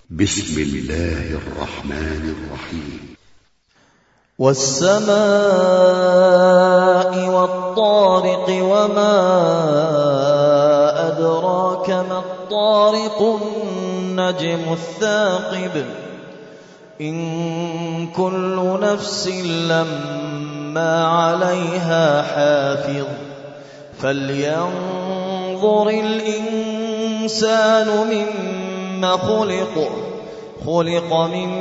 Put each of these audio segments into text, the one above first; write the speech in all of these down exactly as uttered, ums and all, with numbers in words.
بسم الله الرحمن الرحيم. والسماء والطارق وما أدراك ما الطارق النجم الثاقب إن كل نفس لما عليها حافظ فلينظر الإنسان مما خلق خلق من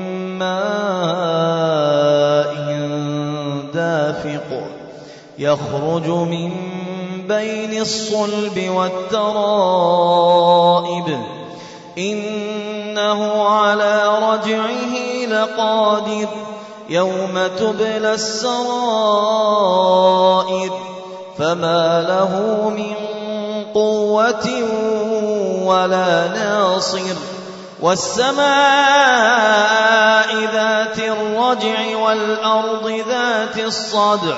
ماء دافق يخرج من بين الصلب والترائب إنه على رجعه لقادر يوم تبلى السرائر فما له من قوة ولا ناصر والسماء ذات الرجع والأرض ذات الصدع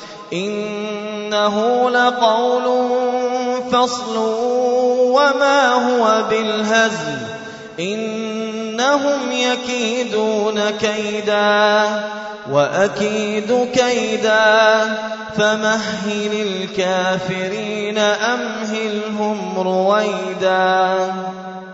إنه لقول فصل وما هو بالهزل إنهم يكيدون كيدا وأكيد كيدا فمهل الكافرين أمهلهم رويدا.